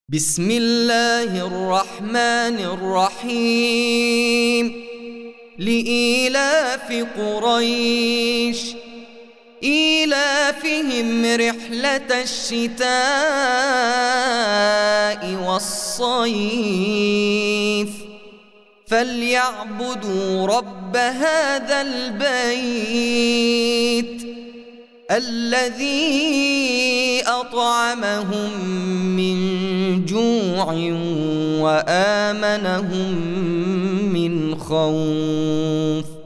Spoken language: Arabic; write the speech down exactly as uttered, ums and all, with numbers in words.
بسم الله الرحمن الرحيم لإيلاف قريش إيلافهم رحلة الشتاء والصيف فليعبدوا رب هذا البيت الذي أطعمهم من جوع وآمنهم من خوف.